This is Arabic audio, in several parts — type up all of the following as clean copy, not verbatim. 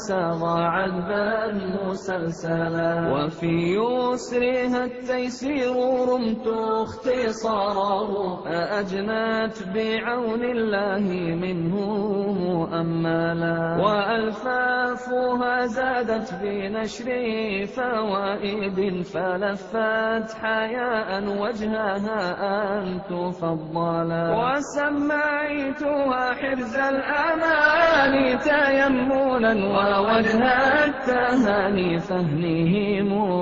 والسما عذبا مسلسلا، وفي يسرها التيسير رمت اختصاره، أجنت بعون الله منه مؤملا، وألفافها زادت بنشر فوائد، فلفت حياء وجهها أن تفضلا، وسميتها حرز الأمان تيمنا، ووجه التهاني فهنه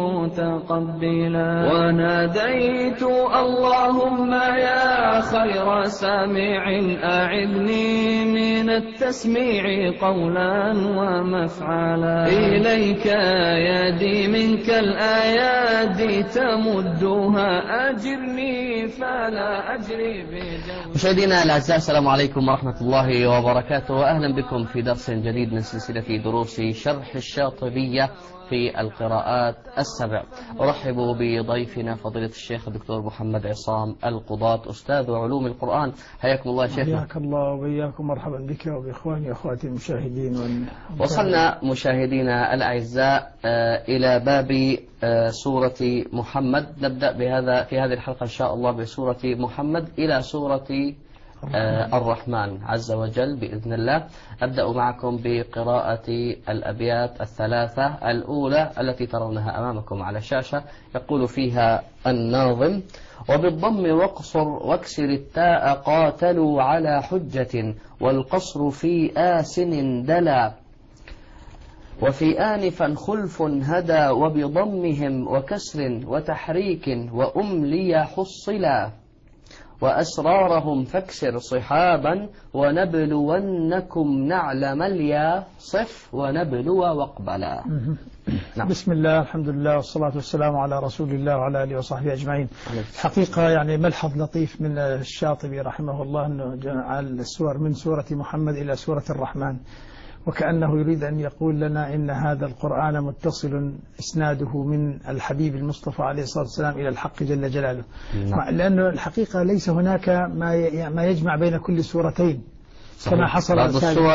متقبلا، وناديت اللهم يا خير سامع أعذني من التسميع قولا ومفعلا، إليك يدي منك الآيات تمدها، أجرني فلا أجري بجوز. مشاهدينا الأعزاء، السلام عليكم ورحمة الله وبركاته، وأهلا بكم في درس جديد من سلسلة دروس شرح الشاطبية في القراءات السبع. أرحب بضيفنا فضيلة الشيخ الدكتور محمد عصام القضاة، أستاذ علوم القرآن. حياكم الله شيخنا. حياك الله وبياكم، مرحبا بك وبإخواني وأخواتي المشاهدين. وصلنا مشاهدينا الأعزاء إلى باب سورة محمد. نبدأ في هذه الحلقة إن شاء الله بسورة محمد إلى سورة الرحمن عز وجل بإذن الله. أبدأ معكم بقراءة الأبيات الثلاثة الأولى التي ترونها أمامكم على الشاشة. يقول فيها الناظم: وبالضم واقصر واكسر التاء قاتلوا على حجة، والقصر في آسن دلا، وفي آنفا خلف هدى، وبضمهم وكسر وتحريك وأملي حصلا، وأسرارهم فاكسر صحابا، ونبلونكم نعلم اليا صف ونبلو واقبلا. نعم. بسم الله، الحمد لله، والصلاة والسلام على رسول الله وعلى آله وصحبه أجمعين. حقيقة يعني ملحظ لطيف من الشاطبي رحمه الله أنه جعل السور من سورة محمد إلى سورة الرحمن، وكأنه يريد أن يقول لنا إن هذا القرآن متصل إسناده من الحبيب المصطفى عليه الصلاة والسلام إلى الحق جل جلاله. لأنه الحقيقة ليس هناك ما يجمع بين كل سورتين كما حصل. بعض السور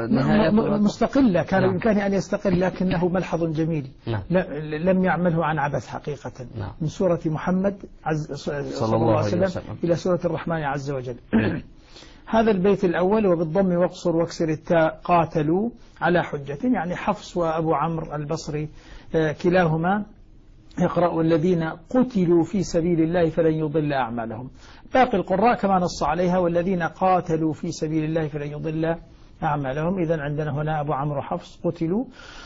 مستقلة كان بإمكانه أن يستقل، لكنه ملحظ جميل لم يعمله عن عبث حقيقة. من سورة محمد صلى الله عليه وسلم إلى سورة الرحمن عز وجل. هذا البيت الأول: وبالضم واقصر واكسر التاء قاتلوا على حجة، يعني حفص وأبو عمرو البصري كلاهما يقرأ: الذين قتلوا في سبيل الله فلن يضل أعمالهم. باقي القراء كما نص عليها: والذين قاتلوا في سبيل الله فلن يضل أعمالهم. إذن عندنا هنا أبو عمرو حفص قتلوا،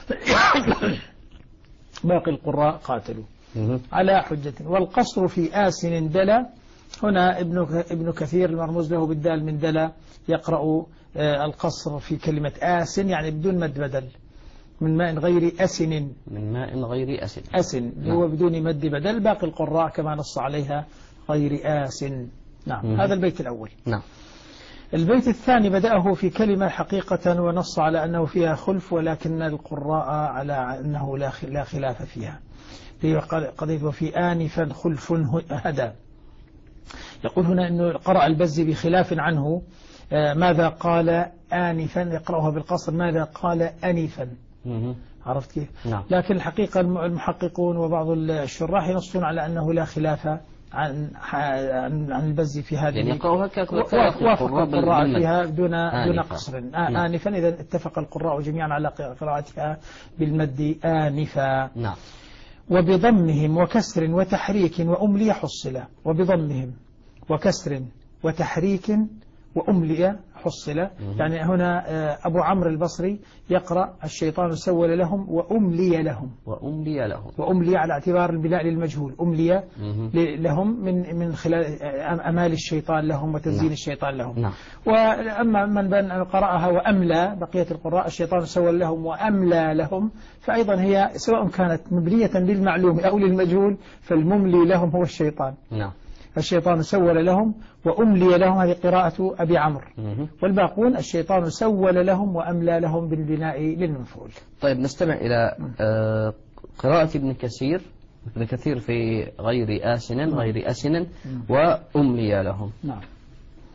باقي القراء قاتلوا على حجة. والقصر في آسن دلا، هنا ابن كثير المرموز له بالدال من دلا يقرأ القصر في كلمة آسن، يعني بدون مد بدل، من ماء غير أسن، من ماء غير أسن، أسن هو بدون مد بدل. باقي القراء كما نص عليها غير آسن. نعم. هذا البيت الأول. نعم. البيت الثاني بدأه في كلمة حقيقة ونص على أنه فيها خلف، ولكن القراء على أنه لا خلاف فيها. قضية وفي آنفا خلف هدى. يقول هنا أنه قرأ البزي بخلاف عنه. ماذا قال آنفا؟ يقرأها بالقصر. ماذا قال أنفا؟ عرفت كيف؟ نعم. لكن الحقيقة المحققون وبعض الشراح ينصون على أنه لا خلاف عن البزي في هذه، يعني يقرأها وافق القراء فيها دون قصر. آنفا. إذا اتفق القراء جميعا على قراءتها بالمد آنفا. نعم. وبضمهم وكسر وتحريك وأملي حصلا. وبضمهم وكسر وتحريك وأملي حصلا، يعني هنا أبو عمرو البصري يقرأ: الشيطان سول لهم وأملي لهم. وأملي لهم، وأملي على اعتبار البناء للمجهول. أملي لهم من خلال أمال الشيطان لهم وتزيين الشيطان لهم. وأما من قرأها وأملى، بقية القراء: الشيطان سول لهم وأملى لهم، فأيضا هي سواء كانت مبنية للمعلوم أو للمجهول، فالمملي لهم هو الشيطان. الشيطان سول لهم وأملي لهم، هذه قراءة أبي عمرو. والباقون: الشيطان سول لهم وأملى لهم بالبناء للمفعول. طيب نستمع إلى قراءة ابن كثير. ابن كثير في غير أسن وأملي لهم. نعم.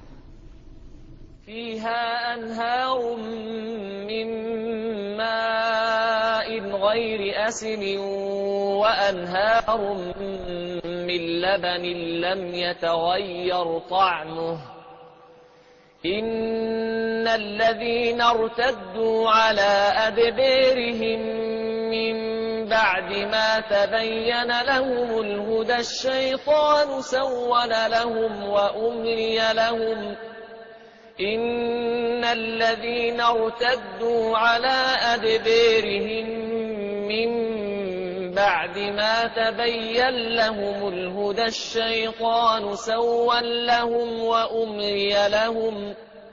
فيها أنهار من ماء غير أسن وأنهار من لبن لم يتغير طعمه إن الذين ارتدوا على أدبارهم من بعد ما تبين لهم الهدى الشيطان سول لهم وأملي لهم إن الذين ارتدوا على أدبارهم من بعد ما تبين لهم الهدى الشيطان سول لهم وأملي لهم.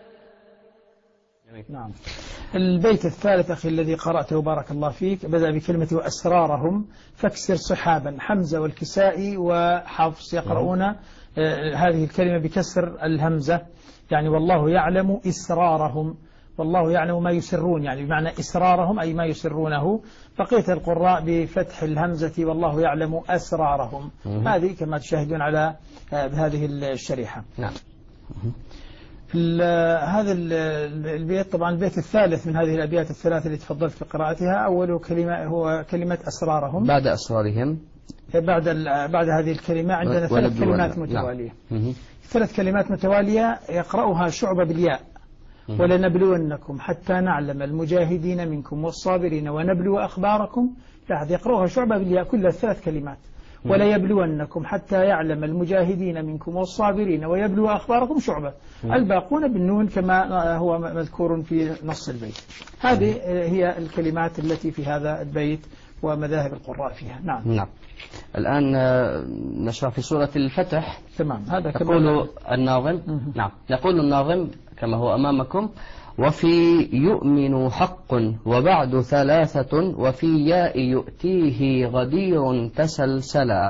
نعم. البيت الثالث أخي الذي قرأته بارك الله فيك بدأ بكلمة وأسرارهم فاكسر صحابا. حمزة والكسائي وحفص يقرؤون هذه الكلمة بكسر الهمزة، يعني والله يعلم إسرارهم، والله يعلم ما يسرون، يعني بمعنى إسرارهم أي ما يسرونه. بقية القراء بفتح الهمزة والله يعلم أسرارهم. هذه كما تشاهدون على هذه الشريحة. نعم. هذا البيت طبعا البيت الثالث من هذه الأبيات الثلاثة اللي تفضلت في قراءتها. أول كلمة هو كلمة أسرارهم. بعد أسرارهم بعد هذه الكلمة عندنا ثلاث كلمات متوالية. ثلاث كلمات متوالية يقرأها شعبة بالياء. ولنبلونكم حتى نعلم المجاهدين منكم والصابرين ونبلو أخباركم. لاحظ يقرأها شعبة بالياء كلها ثلاث كلمات. وليبلونكم حتى يعلم المجاهدين منكم والصابرين ويبلو أخباركم شعبة. الباقون بالنون كما هو مذكور في نص البيت. هذه هي الكلمات التي في هذا البيت ومذاهب القراء فيها. نعم. الآن نشرح في سورة الفتح. تمام. هذا يقول الناظم. نعم. يقول الناظم كما هو أمامكم: وفي يؤمن حق وبعد ثلاثة وفي ياء يؤتيه غدير تسلسلا.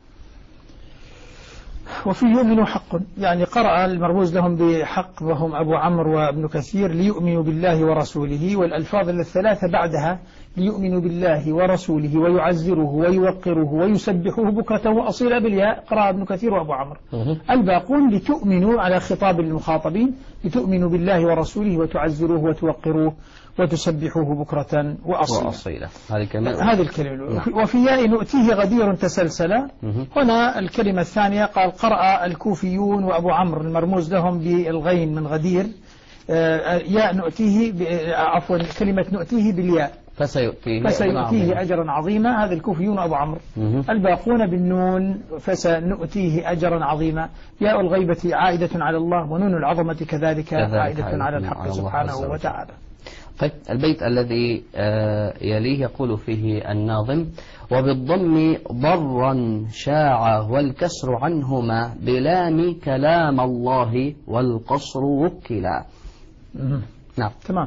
وفي يؤمن حق، يعني قرأ المرموز لهم بحق وهم أبو عمرو وابن كثير ليؤمنوا بالله ورسوله، والألفاظ الثلاثة بعدها ليؤمنوا بالله ورسوله ويعزروه ويوقروه ويسبحوه بكرة وأصيلا بالياء قرأ ابن كثير وأبو عمرو. الباقون لتؤمنوا على خطاب المخاطبين لتؤمنوا بالله ورسوله وتعزروه وتوقروه وتسبحوه بكرة وأصيلا. هذه الكلمة. وفي ياء نؤتيه غدير تسلسلا. هنا الكلمة الثانية قال قرأ الكوفيون وأبو عمرو المرموز لهم بالغين من غدير ياء نؤتيه عفوا كلمة نؤتيه بالياء فسيؤتيه أجرا عظيما. هذا الكوفيون أبو عمرو. الباقون بالنون فسنؤتيه أجرا عظيما. ياء الغيبة عائدة على الله ونون العظمة كذلك عائدة على الحق سبحانه وتعالى. طيب البيت الذي يليه يقول فيه الناظم: وبالضم ضرا شاع والكسر عنهما بلام كلام الله والقصر وكلا. نعم. تمام.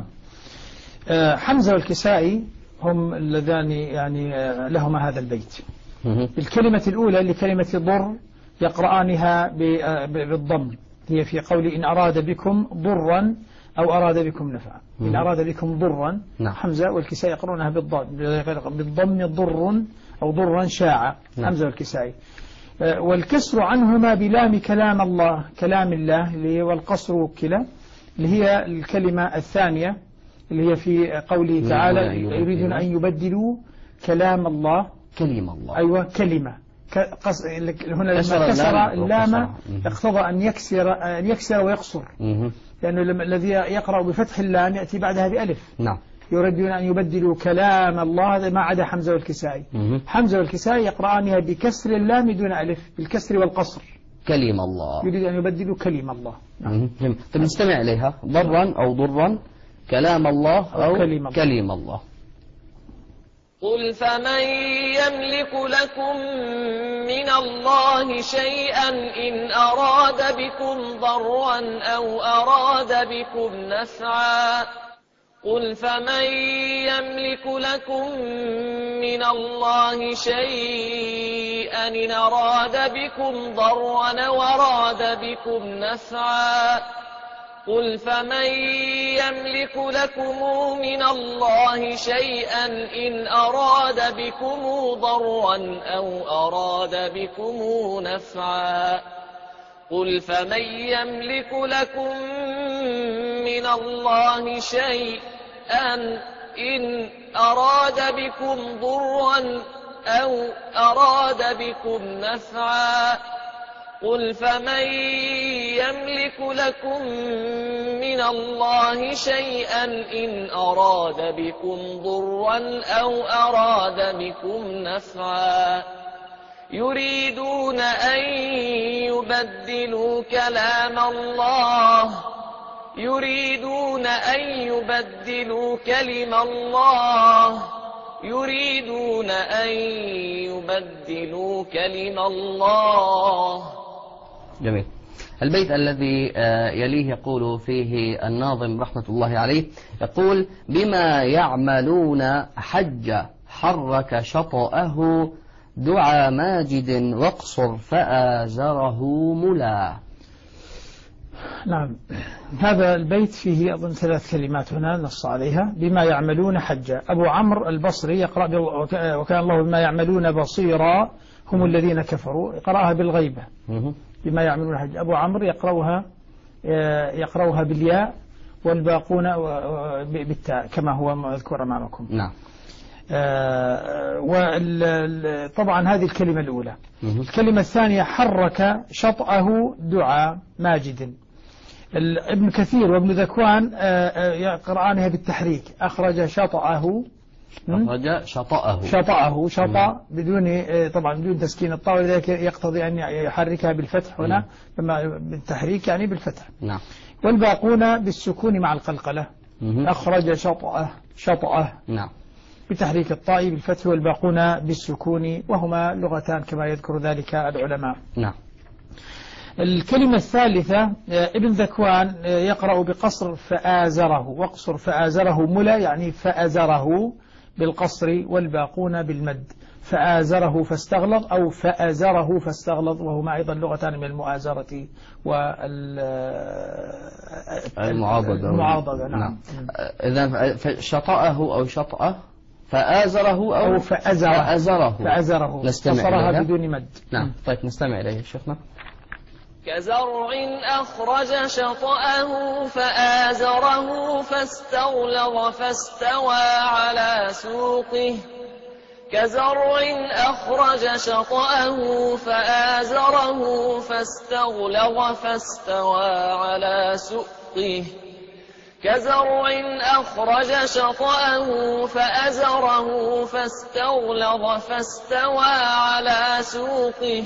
حمزة والكسائي هم اللذان يعني لهما هذا البيت. الكلمة الأولى لكلمة ضر يقرآنها بالضم، هي في قول إن أراد بكم ضرا أو أراد بكم نفعا. إن أراد بكم ضرا. حمزة والكسائي يقرونها بالضم ضر أو ضرا شاع. حمزة والكسائي. والكسر عنهما بلام كلام الله، كلام الله، والقصر وكلا، اللي هي الكلمة الثانية اللي هي في قوله تعالى يريدون أن يبدلوا كلام الله. كلمة الله. أيوة كلمة. هنا لما كسر اللام اقتضى أن يكسر ويقصر، لأنه الذي يقرأ بفتح اللام يأتي بعدها بألف. نعم. يريدون أن يبدلوا كلام الله، هذا ما عدا حمزة والكسائي. حمزة والكسائي يقرأانها بكسر اللام دون ألف، بالكسر والقصر. كلمة الله. يريد أن يبدلوا كلمة الله. طيب نستمع إليها. ضرا أو ضرا كلام الله أو كلمة الله. قل فمن يملك لكم من الله شيئا إن أراد بكم ضرا أو أراد بكم نفعا. قل فمن يملك لكم من الله شيئا إن أراد بكم ضرا أو أراد بكم نفعا. قل فمن يملك لكم من الله شيئا إن أراد بكم ضرا أو أراد بكم نفعا. قل فمن يملك لكم من الله شيئا إن أراد بكم ضرا أو أراد بكم نفعا قل فمن يملك لكم من الله شيئا إن أراد بكم ضرا أو أراد بكم نفعا يريدون أن يبدلوا كلام الله يريدون أن يبدلوا كلم الله يريدون أن يبدلوا كلم الله. جميل. البيت الذي يليه يقول فيه الناظم رحمة الله عليه يقول بما يعملون حج حرك شطأه دعا ماجد واقصر فآزره ملا. نعم، هذا البيت فيه أظن 3 كلمات هنا نص عليها. بما يعملون حجة. أبو عمرو البصري يقرأ وكان الله بما يعملون بصيرا هم الذين كفروا، يقرأها بالغيبة بما يعملون حجة. أبو عمرو يقرأها بالياء والباقون بالتاء كما هو مذكور أمامكم. نعم. طبعا هذه الكلمة الأولى. الكلمة الثانية حرك شطأه دعا ماجد. ابن كثير وابن ذكوان يقرأانها بالتحريك. أخرج شطأه شطأ بدون طبعا بدون تسكين الطاء، ولذلك يقتضي أن يحركها بالفتح هنا بالتحريك يعني بالفتح. نعم. والباقون بالسكون مع القلقلة. أخرج شطأه نعم بتحريك الطاء بالفتح والباقون بالسكون، وهما لغتان كما يذكر ذلك العلماء. نعم. الكلمة الثالثة ابن ذكوان يقرأ بقصر فآزره، واقصر فآزره ملا يعني فأزره بالقصر والباقون بالمد. فآزره فاستغلظ أو فأزره فاستغلظ، وهما أيضا لغتان من المؤازرة والمعاضدة. نعم. إذن شطأه أو شطأه، فآزره أو فأزره نستمع بدون مد. نعم. طيب نستمع إليه شيخنا. كزرع أخرج شطأه فآزره فاستغلظ فاستوى على سوقه. كزرع أخرج شطأه فآزره فاستغلظ فاستوى على سوقه. كزرع أخرج شطأه فأزره فاستغلظ فاستوى على سوقه.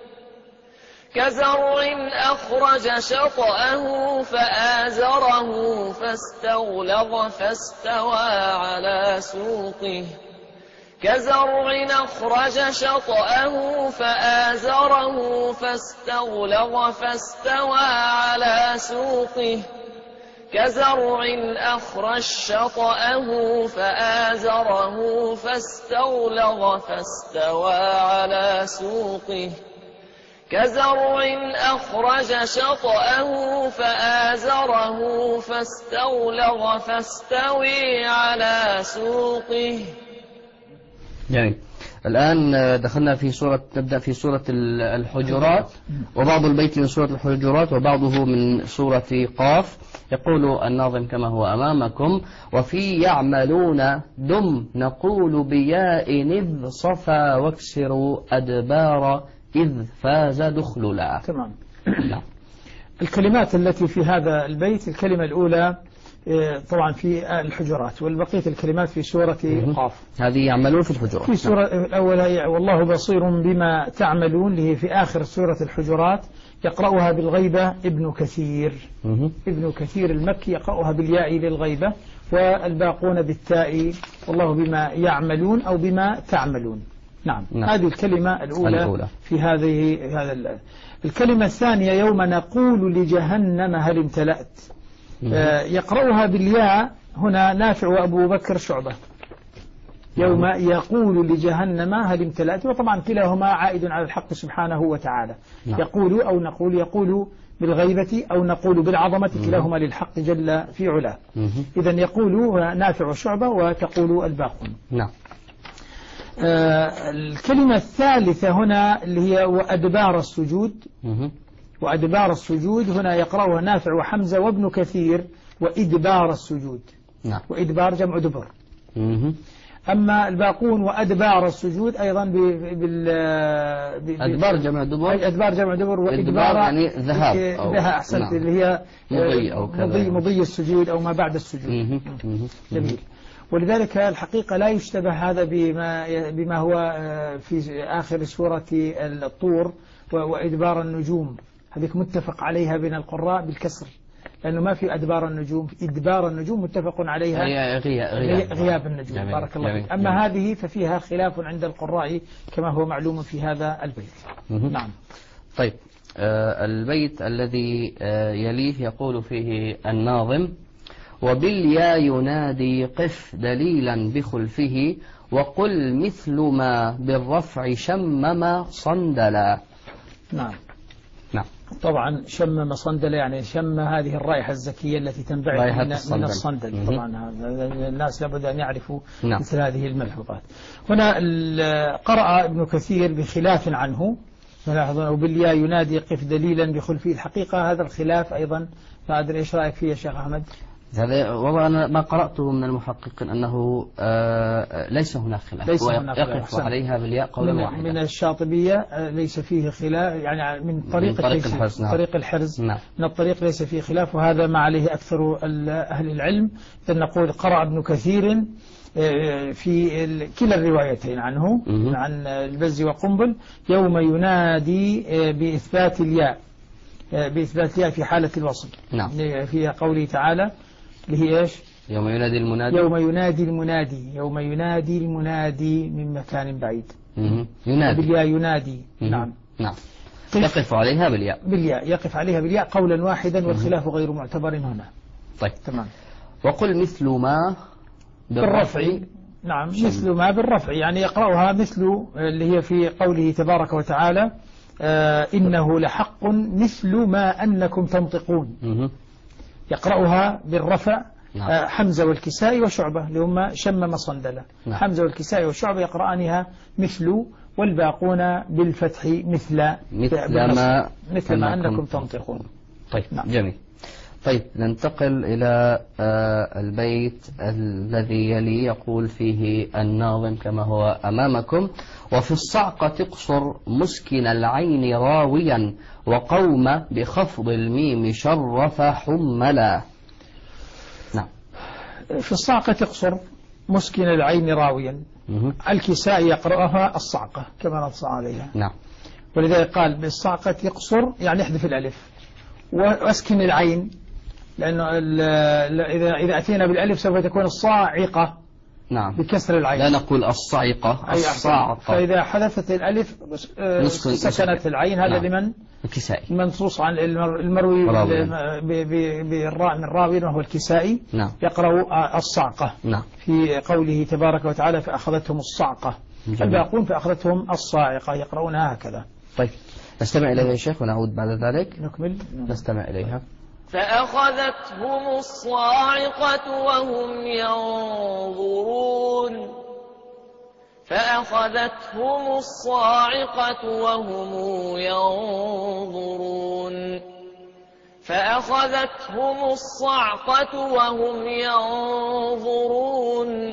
كزرع أخرج شطأه فآزره فاستغلظ فاستوى على سوقه. كزرع أخرج شطأه فآزره فاستغلظ فاستوى على سوقه. كزرع أخرج شطأه فآزره فاستغلظ فاستوى على سوقه. كزرع أخرج شطأه فآزره فاستغلظ فاستوي على سوقه. جميل. الآن دخلنا نبدأ في سورة الحجرات، وبعض البيت من سورة الحجرات وبعضه من سورة قاف. يقول الناظم كما هو أمامكم: وفي يعملون دم نقول بياء إذ صفا واكسروا أدبار إذ فاز دخللا. تمام. الكلمات التي في هذا البيت الكلمة الأولى طبعا في الحجرات، والبقية الكلمات في سورة قاف. هذه يعملون في الحجرات. في سورة الأولى والله بصير بما تعملون، اللي هي في آخر سورة الحجرات، يقرأها بالغيبة ابن كثير. ابن كثير المكي يقرأها بالياء للغيبة، والباقون بالتاء والله بما يعملون أو بما تعملون. نعم. هذه الكلمة الأولى في هذه الكلمة الثانية يوم نقول لجهنم هل امتلأت. يقرأها بالياء هنا نافع وأبو بكر شعبة. يوم يقول لجهنم هل امتلأت، وطبعا كلاهما عائد على الحق سبحانه وتعالى. يقول أو نقول، يقول بالغيبة أو نقول بالعظمة، كلاهما للحق جل في علاه. إذن يقول نافع شعبة وتقول الباقون. نعم. الكلمة الثالثة هنا اللي هي وأدبار السجود. وأدبار السجود هنا يقرأها نافع وحمزة وابن كثير وإدبار السجود. نعم. وإدبار جمع دبر. أما الباقون وأدبار السجود أيضا أدبار جمع دبر. أدبار جمع دبر، وإدبار يعني ذهاب أحسنت. نعم. اللي هي مضي أو كذا، مضي السجود أو ما بعد السجود. جميل. ولذلك الحقيقة لا يشتبه هذا بما هو في آخر سورة الطور وإدبار النجوم، هذه متفق عليها بين القراء بالكسر، لأنه ما في أدبار النجوم، في إدبار النجوم متفق عليها غياب النجوم. جميل. بارك الله فيك. أما جميل. هذه ففيها خلاف عند القراء كما هو معلوم في هذا البيت. نعم. طيب البيت الذي يليه يقول فيه الناظم: وبالياء ينادي قف دليلا بخلفه، وقل مثل ما بالرفع شمم صندلا. نعم. نعم. طبعا شمم صندل يعني شم هذه الرائحة الزكية التي تنبعث من الصندل. طبعا الناس لابد أن يعرفوا مثل هذه الملحوظات. هنا قرأ ابن كثير بخلاف عنه، وبالياء ينادي قف دليلا بخلفه. الحقيقة هذا الخلاف أيضا ما أدري إيش رأيك فيه يا شيخ أحمد؟ هذا والله أنا ما قرأته من المحققين أنه ليس هناك خلاف، يقف عليها بالياء قولا واحدا. من الشاطبية ليس فيه خلاف، يعني من طريق الحرز. نعم. طريق الحرز. نعم. من الطريق ليس فيه خلاف، وهذا ما عليه أكثر أهل العلم. نقول قرأ ابن كثير في كلا الروايتين عنه عن البزي وقنبل يوم ينادي بإثبات الياء، في حالة الوصل. نعم. في قوله تعالى اللي هي إيش؟ يوم ينادي المنادي. يوم ينادي المنادي من مكان بعيد. ينادي بالياء ينادي. نعم. نعم. يقف عليها بالياء. يقف عليها بالياء قولا واحدا، والخلاف غير معتبر هنا. طيب تمام. وقل مثل ما بالرفع. نعم. مثل ما بالرفع يعني يقرأها مثل اللي هي في قوله تبارك وتعالى إنه لحق مثل ما أنكم تنطقون. يقرأها بالرفع. نعم. حمزة والكسائي وشعبة اللي هم شمم صندلة. نعم. حمزة والكسائي وشعبة يقرأانها مثل، والباقون بالفتح مثل ما أنكم تنطقون. طيب. نعم. جميل. طيب ننتقل إلى البيت الذي يلي يقول فيه الناظم كما هو أمامكم: وفي الصعقة تقصر مسكن العين راويا، وقوم بخفض الميم شرف حملا. نعم. في الصعقة تقصر مسكن العين راويا. الكساء يقرأها الصعقة كما نص عليها. نعم. ولذلك قال بالصعقة يقصر يعني يحذف الألف وأسكن العين، لأنه إذا أتينا بالألف سوف تكون الصاعقة. نعم. بكسر العين. لا نقول الصعقة، الصاعقة. فإذا حذفت الألف سكنت العين. هذا لمن؟ الكسائي. منصوص عن المروي بالراء من راوي وهو الكسائي. نعم. يقرأ الصعقة. نعم. في قوله تبارك وتعالى فأخذتهم الصعقة. الباقون فأخذتهم الصاعقة يقرؤونها هكذا. طيب نستمع إليها يا شيخ ونعود بعد ذلك. نكمل. نستمع إليها. فأخذتهم الصاعقة وهم ينظرون. فأخذتهم الصاعقة وهم ينظرون. فأخذتهم الصعقة وهم ينظرون.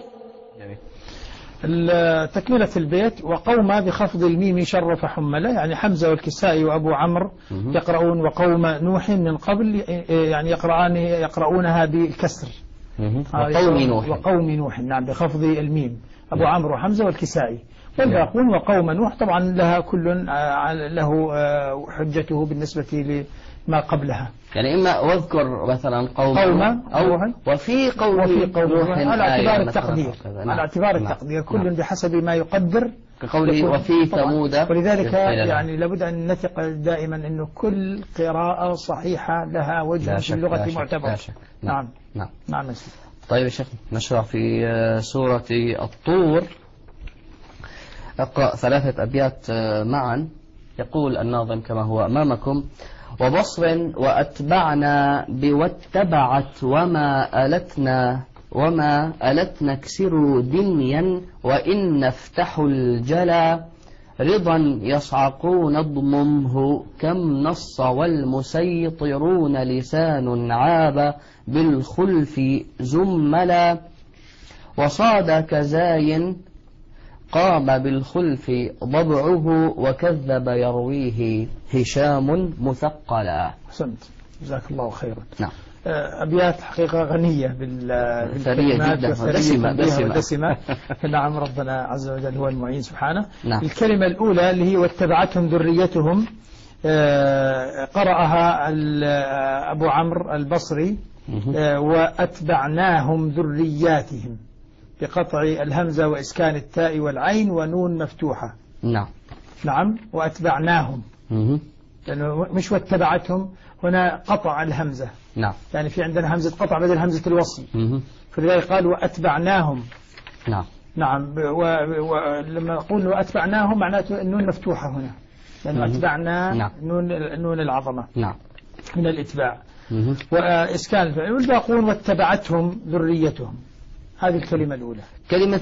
تكملة البيت: وقوم بخفض الميم شرف حملة، يعني حمزة والكسائي وأبو عمرو يقرؤون وقوم نوح من قبل يعني يقرؤونها بالكسر. وقوم نوح. نعم. بخفض الميم أبو عمرو وحمزة والكسائي. والباقون وقوم نوح طبعا لها كل له حجته بالنسبة لما قبلها. يعني إما واذكر مثلا قوم أو وفي قوم على اعتبار التقدير. على اعتبار التقدير كل بحسب ما يقدر كقوله وفي ثمود. ولذلك يعني لابد أن نثق دائما أنه كل قراءة صحيحة لها وجه في اللغة معتبر. نعم. نعم. نعم. طيب يا شيخ نشرع في سورة الطور. أقرأ 3 أبيات معا. يقول الناظم كما هو أمامكم: وبصر وأتبعنا بواتبعت وما ألتنا اكسروا دنيا وإن نفتحوا الجلا رضا يصعقون اضممه كم نص والمسيطرون لسان عاب بالخلف زملا وصاد كزاي قام بالخلف ضبعه وكذب يرويه هشام مثقلا. أحسنت، جزاك الله خيرا. نعم. أبيات حقيقة غنية بالكلمات دسمة. نعم، ربنا عز وجل هو المعين سبحانه. نعم. الكلمة الأولى اللي هي واتبعتهم ذريتهم، قرأها أبو عمرو البصري، وأتبعناهم ذرياتهم بقطع الهمزة وإسكان التاء والعين ونون مفتوحة. نعم. نعم، وأتبعناهم، لأنه مش واتبعتهم، هنا قطع الهمزة. نعم. يعني في عندنا همزة قطع بدل همزة الوصل، فلذلك قال وأتبعناهم. نعم. نعم. ولما نقول وأتبعناهم معناته النون مفتوحة هنا، لأنه أتبعنا. نعم. نون العظمة. نعم. من الإتباع. وإسكان الفعل، والباقون واتبعتهم ذريتهم. هذه الكلمة الأولى. كلمة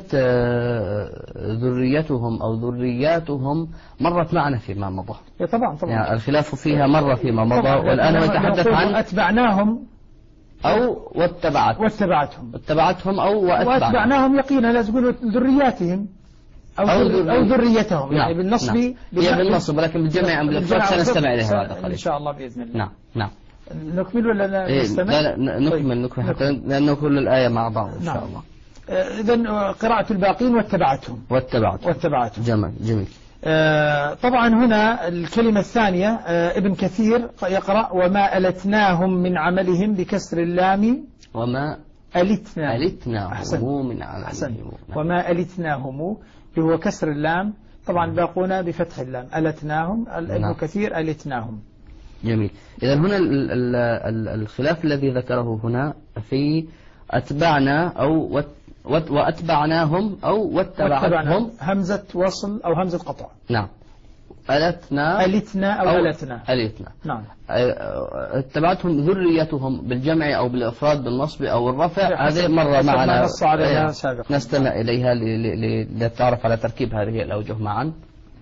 ذريتهم أو ذرياتهم مرت معنا فيما مضى. طبعا يعني الخلاف فيها مرة فيما مضى، والآن نتحدث عن أتبعناهم أو واتبعتهم أو وأتبعناهم يقينا لازم تقول ذرياتهم أو ذريتهم. يعني بالنصب. نعم. هي بالنصب، ولكن بالجمع أم بالإفراد سنستمع إليها بعد قليل إن شاء الله بإذن الله. نعم. نعم. نكمل ولا نستمع؟ لا نكمل حتى لأنه كل الآية مع بعض إن شاء الله. إذن قراءة الباقين واتبعتهم. جميل. طبعا هنا الكلمة الثانية، ابن كثير يقرأ وما ألتناهم من عملهم بكسر اللام. وما ألتناهم من عملهم. وما ألتناهم هو كسر اللام، طبعا باقونا بفتح اللام. ألتناهم، ابن كثير ألتناهم. جميل. إذا هنا الخلاف الذي ذكره هنا في أتبعنا أو وأتبعناهم أو واتبعتهم، همزة وصل أو همزة قطع. نعم. ألتنا أو ألتنا. نعم. اتبعتهم ذريتهم بالجمع أو بالإفراد بالنصب أو الرفع، هذه مرة معنا نستمع إليها لنتعرف على تركيب هذه الأوجه معا.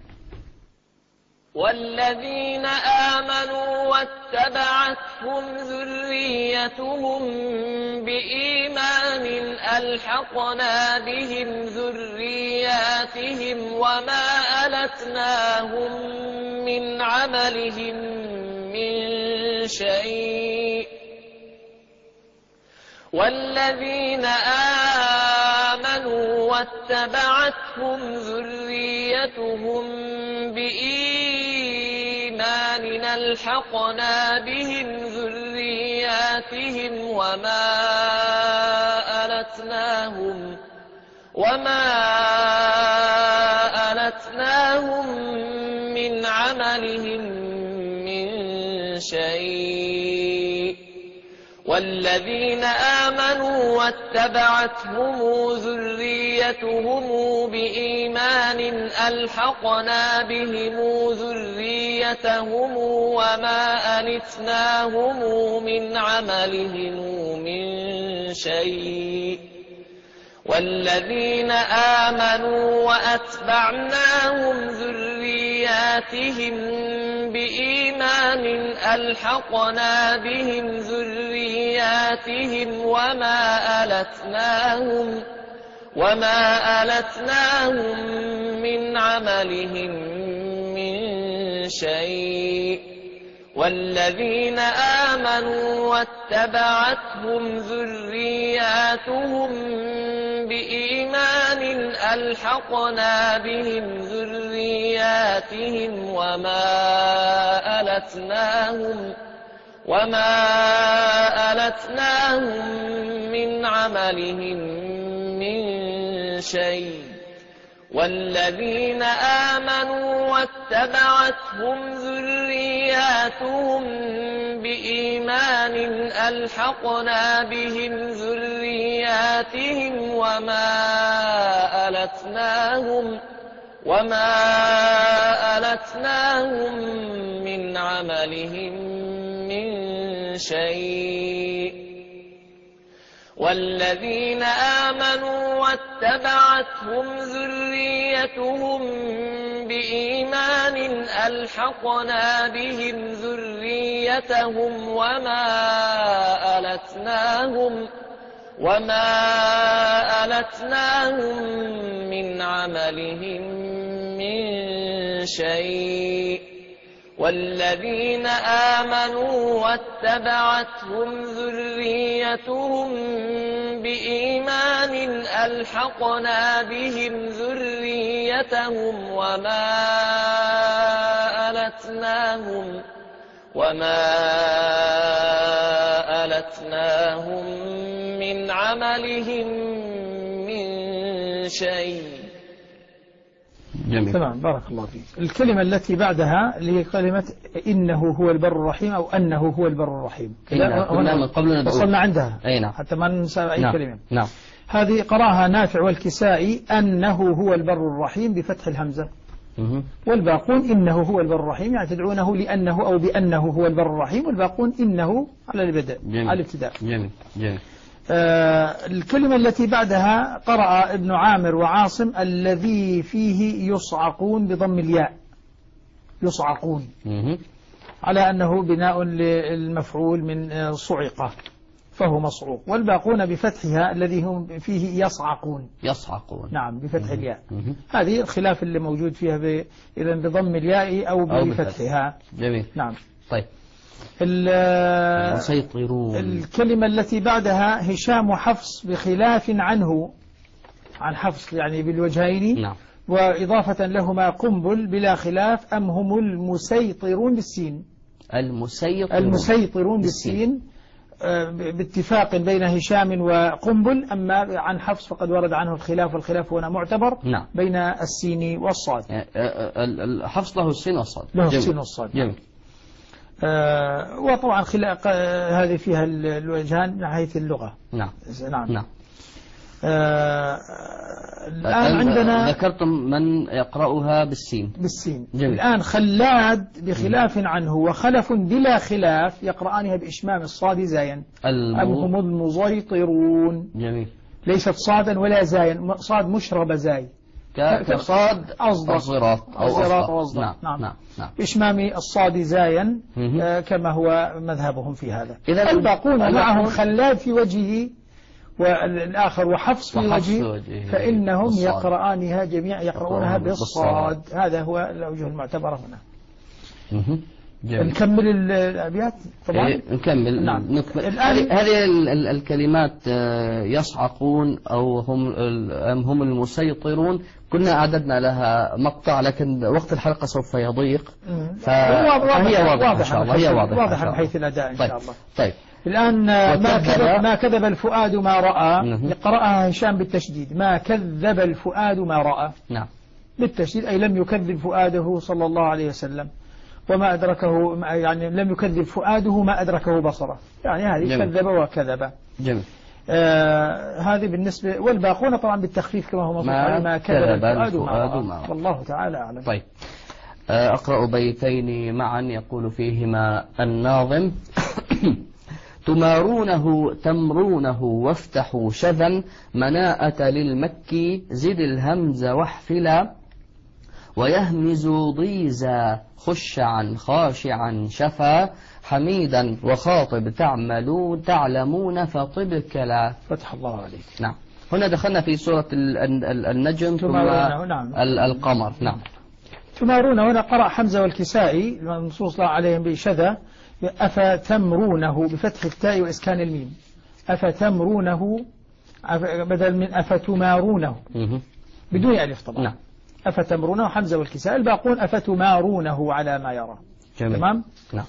والذين آمنوا واتبعتهم ذريتهم بإيمان ألحقنا بهم ذرياتهم وما ألتناهم من عملهم من شيء. والذين آمنوا واتبعتهم ذريتهم بإيمان ألحقنا بهم ذرياتهم وما ألتناهم من عملهم من شيء. والذين آمنوا واتبعتهم ذريتهم بإيمان ألحقنا بهم ذريتهم وما ألتناهم من عملهم من شيء. والذين آمنوا وأتبعناهم ذرياتهم بإيمان ألحقنا بهم ذرياتهم وما ألتناهم من عملهم من شيء. والذين آمنوا واتبعتهم ذرياتهم بإيمان ألحقنا بهم ذرياتهم وما ألتناهم من عملهم من شيء. والذين آمنوا واتبعتهم ذرياتهم بإيمان ألحقنا بهم ذرياتهم وما ألتناهم من عملهم من شيء. والذين آمنوا واتبعتهم ذريتهم بإيمان ألحقنا بهم ذريتهم وما وما ألتناهم من عملهم من شيء والذين آمنوا واتبعتهم ذريتهم بإيمان ألحقنا بهم ذريتهم وما ألتناهم من عملهم من شيء. جميل. تمام، بارك الله فيك. الكلمة التي بعدها اللي هي كلمة إنه هو البر الرحيم أو أنه هو البر الرحيم. من قبل وصلنا عندها. نعم. حتى ما ننسى أي نعم. كلمة. نعم. هذه قراها نافع والكسائي أنه هو البر الرحيم بفتح الهمزة. والباقون إنه هو البر الرحيم، يعني تدعونه لأنه أو بأنه هو البر الرحيم، والباقون إنه على البدء على الابتداء. جميل. جميل. الكلمة التي بعدها قرأ ابن عامر وعاصم الذي فيه يصعقون بضم الياء، يصعقون على أنه بناء للمفعول من صعقة فهو مصعوق، والباقون بفتحها الذي هم فيه يصعقون. نعم، بفتح الياء. هذه الخلاف اللي موجود فيها إذا بضم الياء أو بفتحها. جميل. نعم. طيب. المسيطرون. الكلمة التي بعدها هشام وحفص بخلاف عنه، عن حفص يعني بالوجهين. نعم. وإضافة لهما قنبل بلا خلاف أم هم المسيطرون بالسين. المسيطرون بالسين باتفاق بين هشام وقنبل. أما عن حفص فقد ورد عنه الخلاف، والخلاف هنا معتبر. نعم. بين السين والصاد. حفص له السين والصاد. له السين والصاد. جميل. وطبعا هذه فيها الوجهان من حيث اللغة. نعم. نعم. نعم. الآن عندنا ذكرتم من يقرأها بالسين. جميل. الآن خلاد بخلاف عنه وخلف بلا خلاف يقرآنها بإشمام الصاد زايا. أم هم المسيطرون. جميل. ليست صادا ولا زايا، صاد مشربة زاي كصاد أصغر أو أصغر. نعم. بإشمام الصاد زايا كما هو مذهبهم في هذا. الباقون معهم خلاد في وجهه والآخر وحفص في وجهه فإنهم يقرآنها جميعا، يقرؤونها بالصاد. هذا هو الأوجه المعتبرة هنا. نكمل الأبيات طبعا. نكمل. نعم. هذه الكلمات يصعقون أو هم المسيطرون كنا أعددنا لها مقطع، لكن وقت الحلقة سوف يضيق، فهي واضحة إن شاء الله. هي واضحة من حيث الأداء إن شاء الله. طيب. الآن ما كذب الفؤاد ما رأى، يقرأها هشام بالتشديد. ما كذب الفؤاد ما رأى. نعم. بالتشديد أي لم يكذب فؤاده صلى الله عليه وسلم، وما أدركه يعني لم يكذب فؤاده ما أدركه بصره، يعني هذه كذب وكذب. جميل. هذه بالنسبة، والباقون طبعا بالتخفيف كما هو مصروف ما كذب الفؤاد ما رأى. والله تعالى أعلم. طيب. أقرأ بيتين معا يقول فيهما الناظم تمارونه تمرونه وافتحوا شذا مناءة للمكي زد الهمز واحفلا ويهمز ضيزا خشعا خاشعا شفا حميدا وخاطب تعلمون فطب كلا. فتح الله عليك. نعم. هنا دخلنا في سورة النجم ثم القمر. نعم. تمارون هنا قرأ حمزة والكسائي المنصوص الله عليهم بشذا أفتمرونه بفتح التاء وإسكان الميم. أفتمرونه بدل من أفتمارونه بدون ألف طبعا. نعم. أفتمرونه حمزة والكسائي. الباقون أفتمارونه على ما يرى. تمام. نعم.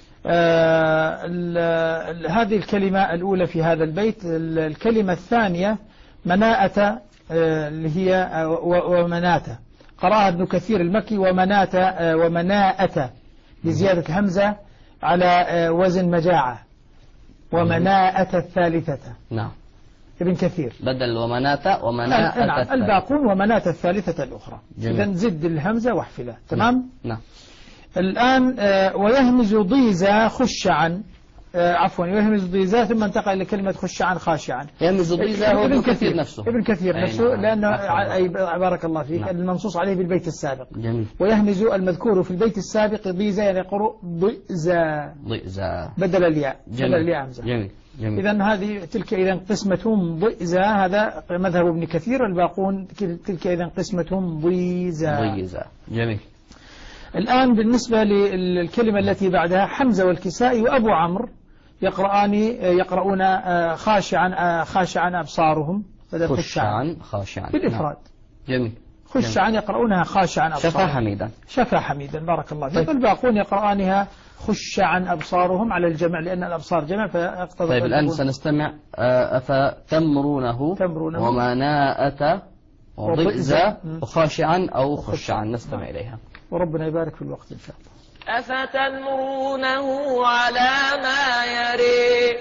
هذه الكلمة الأولى في هذا البيت. الكلمة الثانية مناءة اللي هي ومناة، قرأها ابن كثير المكي ومناءة بزيادة همزة على وزن مجاعة ومناءة الثالثة. نعم. ابن كثير بدل ومناة نعم. الباقون ومناة الثالثة الأخرى. إذن زد الهمزة واحفلها. تمام. نعم. الآن ويهمز ضيزا خشعا عفوا يهمز ضيزة ثم انتقل إلى كلمة خشعا خاشعا. يهمز ضيزة هو ابن كثير نفسه. ابن كثير نفسه لأنه بارك الله فيك المنصوص عليه بالبيت السابق. جميل. ويهمز المذكور في البيت السابق ضيزة يعني يقرأ ضئزة بدل الياء. بدل الياء همزة. جميل. إذن هذه تلك إذن قسمتهم ضئزة، هذا مذهب ابن كثير، والباقون تلك إذن قسمتهم ضيزة. جميل. الآن بالنسبة للكلمة التي بعدها حمزة والكسائي وأبو عمرو يقرؤون خاشعا أبصارهم خاشعا بالإفراد. جميل. خشعا يقرؤونها خاشعا أبصارهم. شفا حميدا بارك الله فيك. الباقون يقرؤونها خشعا أبصارهم على الجمع لأن الأبصار جمع فيقتضي. طيب الآن سنستمع أفتمرونه ومناءة وضئزة وخاشعا أو خشعا، نستمع إليها وربنا يبارك في الوقت إن شاء الله. أفتمرونه على ما يري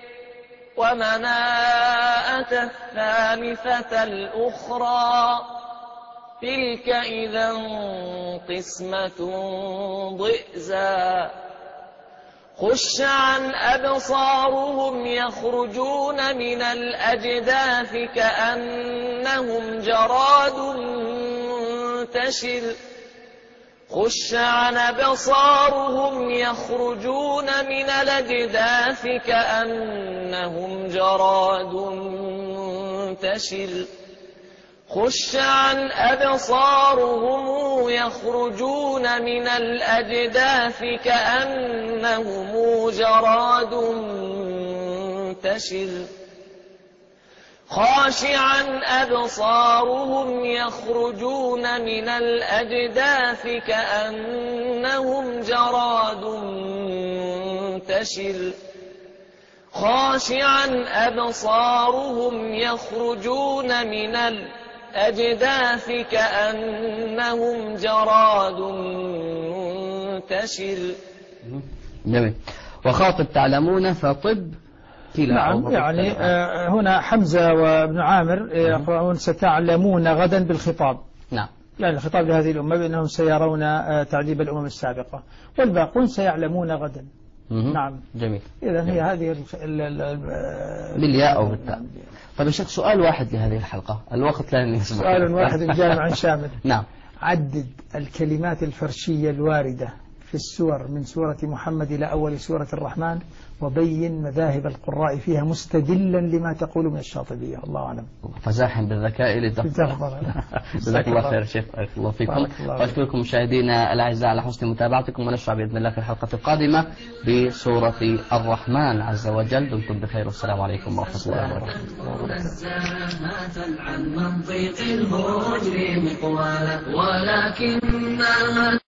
ومناءة الثالثة الأخرى تلك إذا قسمة ضئزى خشعا أبصارهم يخرجون من الأجداث كأنهم جراد منتشر خشعا أبصارهم يخرجون من الأجداث كأنهم جراد منتشر خشعا أبصارهم يخرجون من الأجداث كأنهم جراد منتشر خاشعا أبصارهم يخرجون من الأجداث كأنهم جراد منتشر خاشعا أبصارهم يخرجون من الأجداث كأنهم جراد منتشر. جميل. وخاطب تعلمون فطب كلا. نعم يعني هنا حمزة وابن عامر يقرؤون ستعلمون غدا بالخطاب. نعم يعني الخطاب لهذه الأمة بأنهم سيرون تعذيب الأمم السابقة والباقون سيعلمون غدا. نعم. جميل. إذن هي هذه بالياء أو بالتاء. طيب يا شيخ سؤال واحد لهذه الحلقة، الوقت لا يسمح. سؤال واحد جامع شامل. نعم. عدد الكلمات الفرشية الواردة في السور من سورة محمد إلى أول سورة الرحمن وبين مذاهب القراء فيها مستدلا لما تقول من الشاطبية. الله أعلم. فزاحم بالذكاء جزاك الله خير شيخ، بارك الله فيكم. وأشكركم مشاهدينا الأعزاء على حسن متابعتكم، ونشرع بإذن الله في الحلقة القادمة بسورة الرحمن عز وجل. دمتم بخير والسلام عليكم ورحمة الله وبركاته.